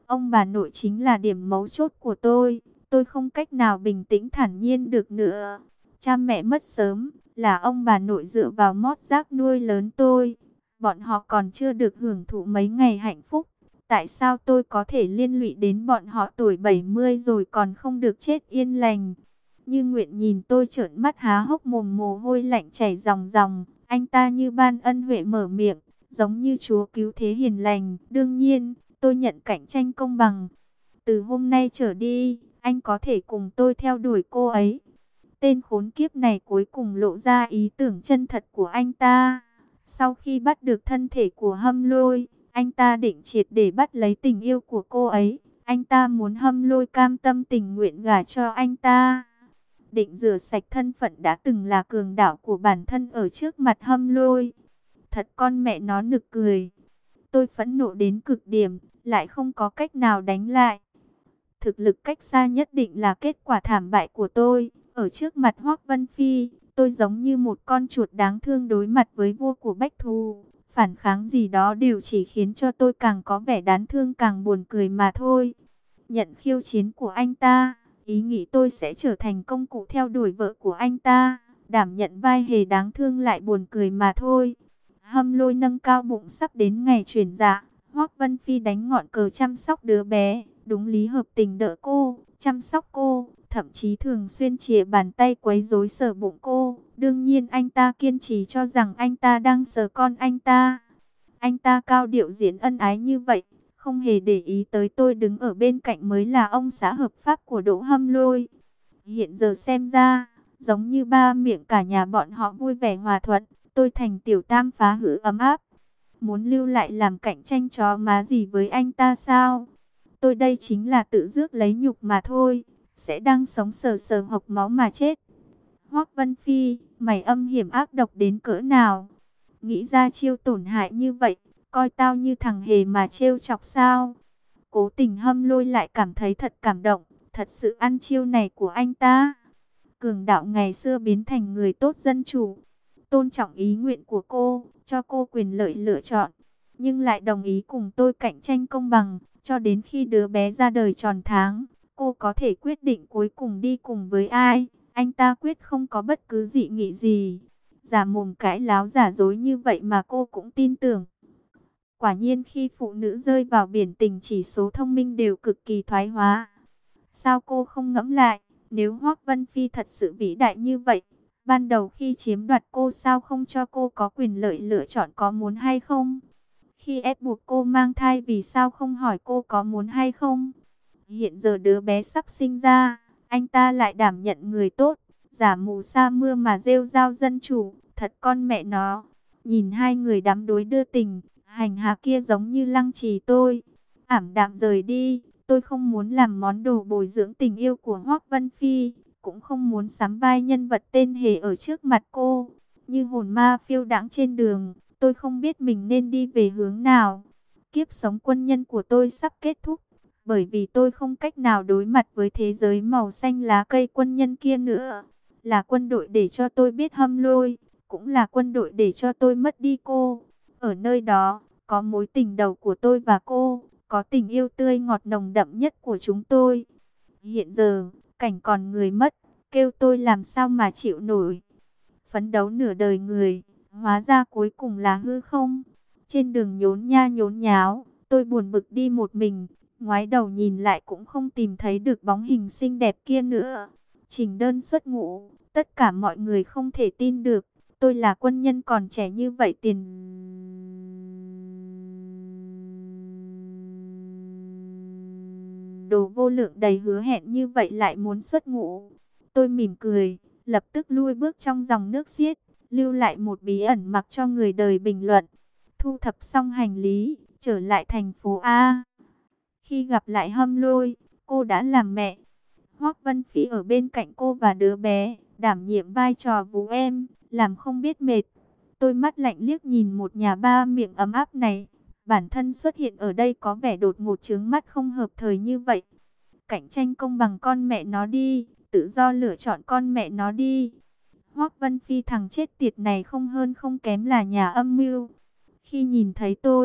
Ông bà nội chính là điểm mấu chốt của tôi. Tôi không cách nào bình tĩnh thản nhiên được nữa. Cha mẹ mất sớm, là ông bà nội dựa vào mót rác nuôi lớn tôi. Bọn họ còn chưa được hưởng thụ mấy ngày hạnh phúc. Tại sao tôi có thể liên lụy đến bọn họ tuổi bảy mươi rồi còn không được chết yên lành? Như Nguyện nhìn tôi trợn mắt há hốc mồm, mồ hôi lạnh chảy ròng ròng. Anh ta như ban ân huệ mở miệng, giống như chúa cứu thế hiền lành. Đương nhiên, tôi nhận cạnh tranh công bằng. Từ hôm nay trở đi, anh có thể cùng tôi theo đuổi cô ấy. Tên khốn kiếp này cuối cùng lộ ra ý tưởng chân thật của anh ta. Sau khi bắt được thân thể của Hâm Lôi, anh ta định triệt để bắt lấy tình yêu của cô ấy. Anh ta muốn Hâm Lôi cam tâm tình nguyện gả cho anh ta. Định rửa sạch thân phận đã từng là cường đảo của bản thân ở trước mặt Hâm Lôi. Thật con mẹ nó nực cười. Tôi phẫn nộ đến cực điểm, lại không có cách nào đánh lại. Thực lực cách xa nhất định là kết quả thảm bại của tôi. Ở trước mặt Hoắc Vân Phi, tôi giống như một con chuột đáng thương đối mặt với vua của bách thú. Phản kháng gì đó đều chỉ khiến cho tôi càng có vẻ đáng thương, càng buồn cười mà thôi. Nhận khiêu chiến của anh ta, ý nghĩ tôi sẽ trở thành công cụ theo đuổi vợ của anh ta. Đảm nhận vai hề đáng thương lại buồn cười mà thôi. Hâm Lôi nâng cao bụng sắp đến ngày chuyển dạ. Hoắc Vân Phi đánh ngọn cờ chăm sóc đứa bé, đúng lý hợp tình đỡ cô, chăm sóc cô, thậm chí thường xuyên chìa bàn tay quấy rối sờ bụng cô. Đương nhiên anh ta kiên trì cho rằng anh ta đang sờ con anh ta. Anh ta cao điệu diễn ân ái như vậy, không hề để ý tới tôi đứng ở bên cạnh mới là ông xã hợp pháp của Đỗ Hâm Lôi. Hiện giờ xem ra, giống như ba miệng cả nhà bọn họ vui vẻ hòa thuận, tôi thành tiểu tam phá hư ấm áp. Muốn lưu lại làm cạnh tranh chó má gì với anh ta sao? Tôi đây chính là tự rước lấy nhục mà thôi, sẽ đang sống sờ sờ hộc máu mà chết. Hoắc Vân Phi, mày âm hiểm ác độc đến cỡ nào? Nghĩ ra chiêu tổn hại như vậy, coi tao như thằng hề mà trêu chọc sao? Cố Tình Hâm Lôi lại cảm thấy thật cảm động, thật sự ăn chiêu này của anh ta. Cường đạo ngày xưa biến thành người tốt dân chủ, tôn trọng ý nguyện của cô, cho cô quyền lợi lựa chọn, nhưng lại đồng ý cùng tôi cạnh tranh công bằng, cho đến khi đứa bé ra đời tròn tháng, cô có thể quyết định cuối cùng đi cùng với ai. Anh ta quyết không có bất cứ dị nghị gì. Giả mồm cãi láo giả dối như vậy mà cô cũng tin tưởng. Quả nhiên khi phụ nữ rơi vào biển tình, chỉ số thông minh đều cực kỳ thoái hóa. Sao cô không ngẫm lại, nếu Hoắc Vân Phi thật sự vĩ đại như vậy, ban đầu khi chiếm đoạt cô sao không cho cô có quyền lợi lựa chọn có muốn hay không? Khi ép buộc cô mang thai vì sao không hỏi cô có muốn hay không? Hiện giờ đứa bé sắp sinh ra, anh ta lại đảm nhận người tốt, giả mù sa mưa mà rêu rao dân chủ, thật con mẹ nó. Nhìn hai người đắm đuối đưa tình, hành hạ kia giống như lăng trì tôi. Ảm đạm rời đi, tôi không muốn làm món đồ bồi dưỡng tình yêu của Hoắc Vân Phi, cũng không muốn sắm vai nhân vật tên hề ở trước mặt cô. Như hồn ma phiêu đãng trên đường, tôi không biết mình nên đi về hướng nào. Kiếp sống quân nhân của tôi sắp kết thúc, bởi vì tôi không cách nào đối mặt với thế giới màu xanh lá cây quân nhân kia nữa. Là quân đội để cho tôi biết Hâm Lôi, cũng là quân đội để cho tôi mất đi cô. Ở nơi đó, có mối tình đầu của tôi và cô, có tình yêu tươi ngọt nồng đậm nhất của chúng tôi. Hiện giờ, cảnh còn người mất, kêu tôi làm sao mà chịu nổi. Phấn đấu nửa đời người, hóa ra cuối cùng là hư không. Trên đường nhốn nha nhốn nháo, tôi buồn bực đi một mình. Ngoái đầu nhìn lại cũng không tìm thấy được bóng hình xinh đẹp kia nữa. Trình đơn xuất ngũ, tất cả mọi người không thể tin được. Tôi là quân nhân còn trẻ như vậy, tiền đồ vô lượng đầy hứa hẹn như vậy lại muốn xuất ngũ. Tôi mỉm cười, lập tức lui bước trong dòng nước xiết, lưu lại một bí ẩn mặc cho người đời bình luận. Thu thập xong hành lý, trở lại thành phố A. Khi gặp lại Hâm Lôi, cô đã làm mẹ. Hoắc Vân Phi ở bên cạnh cô và đứa bé, đảm nhiệm vai trò vú em, làm không biết mệt. Tôi mắt lạnh liếc nhìn một nhà ba miệng ấm áp này. Bản thân xuất hiện ở đây có vẻ đột ngột, chướng mắt, không hợp thời như vậy. Cạnh tranh công bằng con mẹ nó đi, tự do lựa chọn con mẹ nó đi. Hoắc Vân Phi thằng chết tiệt này không hơn không kém là nhà âm mưu. Khi nhìn thấy tôi,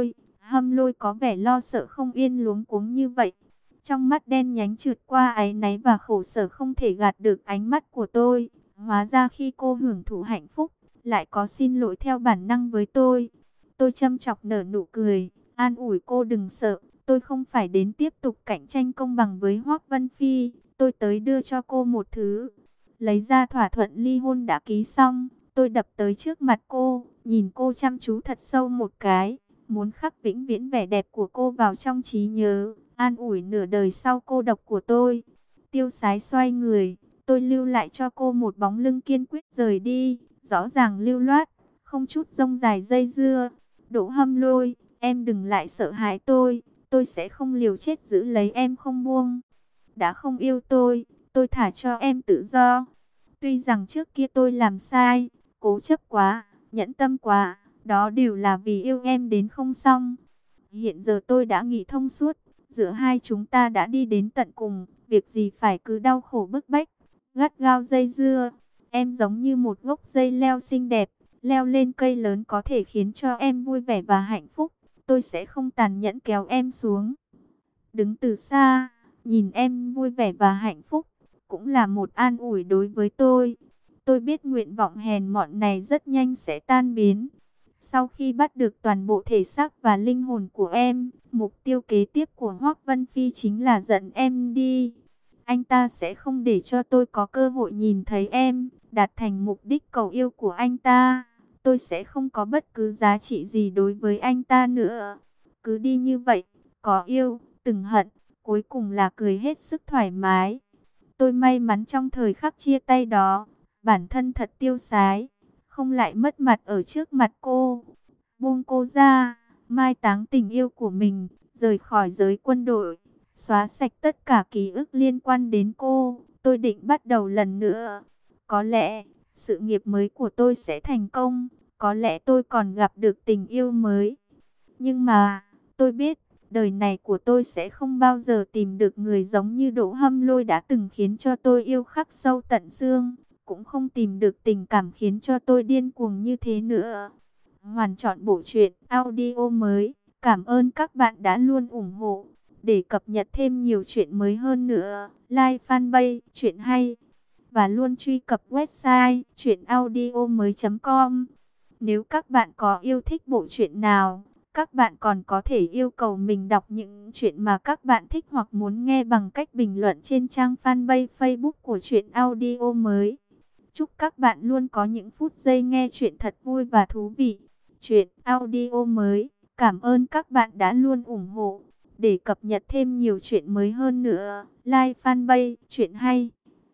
Hâm Lôi có vẻ lo sợ không yên luống cuống như vậy. Trong mắt đen nhánh trượt qua áy náy và khổ sở không thể gạt được ánh mắt của tôi. Hóa ra khi cô hưởng thụ hạnh phúc, lại có xin lỗi theo bản năng với tôi. Tôi châm chọc nở nụ cười, an ủi cô đừng sợ. Tôi không phải đến tiếp tục cạnh tranh công bằng với Hoắc Vân Phi. Tôi tới đưa cho cô một thứ. Lấy ra thỏa thuận ly hôn đã ký xong. Tôi đập tới trước mặt cô, nhìn cô chăm chú thật sâu một cái. Muốn khắc vĩnh viễn vẻ đẹp của cô vào trong trí nhớ. An ủi nửa đời sau cô độc của tôi. Tiêu Sái xoay người. Tôi lưu lại cho cô một bóng lưng kiên quyết rời đi. Rõ ràng lưu loát, không chút rông dài dây dưa. Đỗ Hâm Lôi, em đừng lại sợ hãi tôi. Tôi sẽ không liều chết giữ lấy em không buông. Đã không yêu tôi, tôi thả cho em tự do. Tuy rằng trước kia tôi làm sai, cố chấp quá, nhẫn tâm quá, đó đều là vì yêu em đến không xong. Hiện giờ tôi đã nghĩ thông suốt, giữa hai chúng ta đã đi đến tận cùng, việc gì phải cứ đau khổ bức bách, gắt gao dây dưa. Em giống như một gốc dây leo xinh đẹp, leo lên cây lớn có thể khiến cho em vui vẻ và hạnh phúc. Tôi sẽ không tàn nhẫn kéo em xuống. Đứng từ xa, nhìn em vui vẻ và hạnh phúc, cũng là một an ủi đối với tôi. Tôi biết nguyện vọng hèn mọn này rất nhanh sẽ tan biến. Sau khi bắt được toàn bộ thể xác và linh hồn của em, mục tiêu kế tiếp của Hoắc Vân Phi chính là dẫn em đi. Anh ta sẽ không để cho tôi có cơ hội nhìn thấy em, đạt thành mục đích cầu yêu của anh ta. Tôi sẽ không có bất cứ giá trị gì đối với anh ta nữa. Cứ đi như vậy, có yêu, từng hận, cuối cùng là cười hết sức thoải mái. Tôi may mắn trong thời khắc chia tay đó, bản thân thật tiêu sái, không lại mất mặt ở trước mặt cô. Buông cô ra, mai táng tình yêu của mình, rời khỏi giới quân đội, xóa sạch tất cả ký ức liên quan đến cô. Tôi định bắt đầu lần nữa. Có lẽ, sự nghiệp mới của tôi sẽ thành công, có lẽ tôi còn gặp được tình yêu mới. Nhưng mà, tôi biết, đời này của tôi sẽ không bao giờ tìm được người giống như Đỗ Hâm Lôi đã từng khiến cho tôi yêu khắc sâu tận xương. Cũng không tìm được tình cảm khiến cho tôi điên cuồng như thế nữa. Hoàn chọn bộ truyện audio mới. Cảm ơn các bạn đã luôn ủng hộ. Để cập nhật thêm nhiều chuyện mới hơn nữa, like fanpage Chuyện Hay. Và luôn truy cập website truyện audio mới chấm com. Nếu các bạn có yêu thích bộ truyện nào, các bạn còn có thể yêu cầu mình đọc những chuyện mà các bạn thích hoặc muốn nghe bằng cách bình luận trên trang fanpage Facebook của Chuyện Audio mới. Chúc các bạn luôn có những phút giây nghe chuyện thật vui và thú vị. Chuyện audio mới. Cảm ơn các bạn đã luôn ủng hộ. Để cập nhật thêm nhiều chuyện mới hơn nữa, like fanpage Chuyện Hay.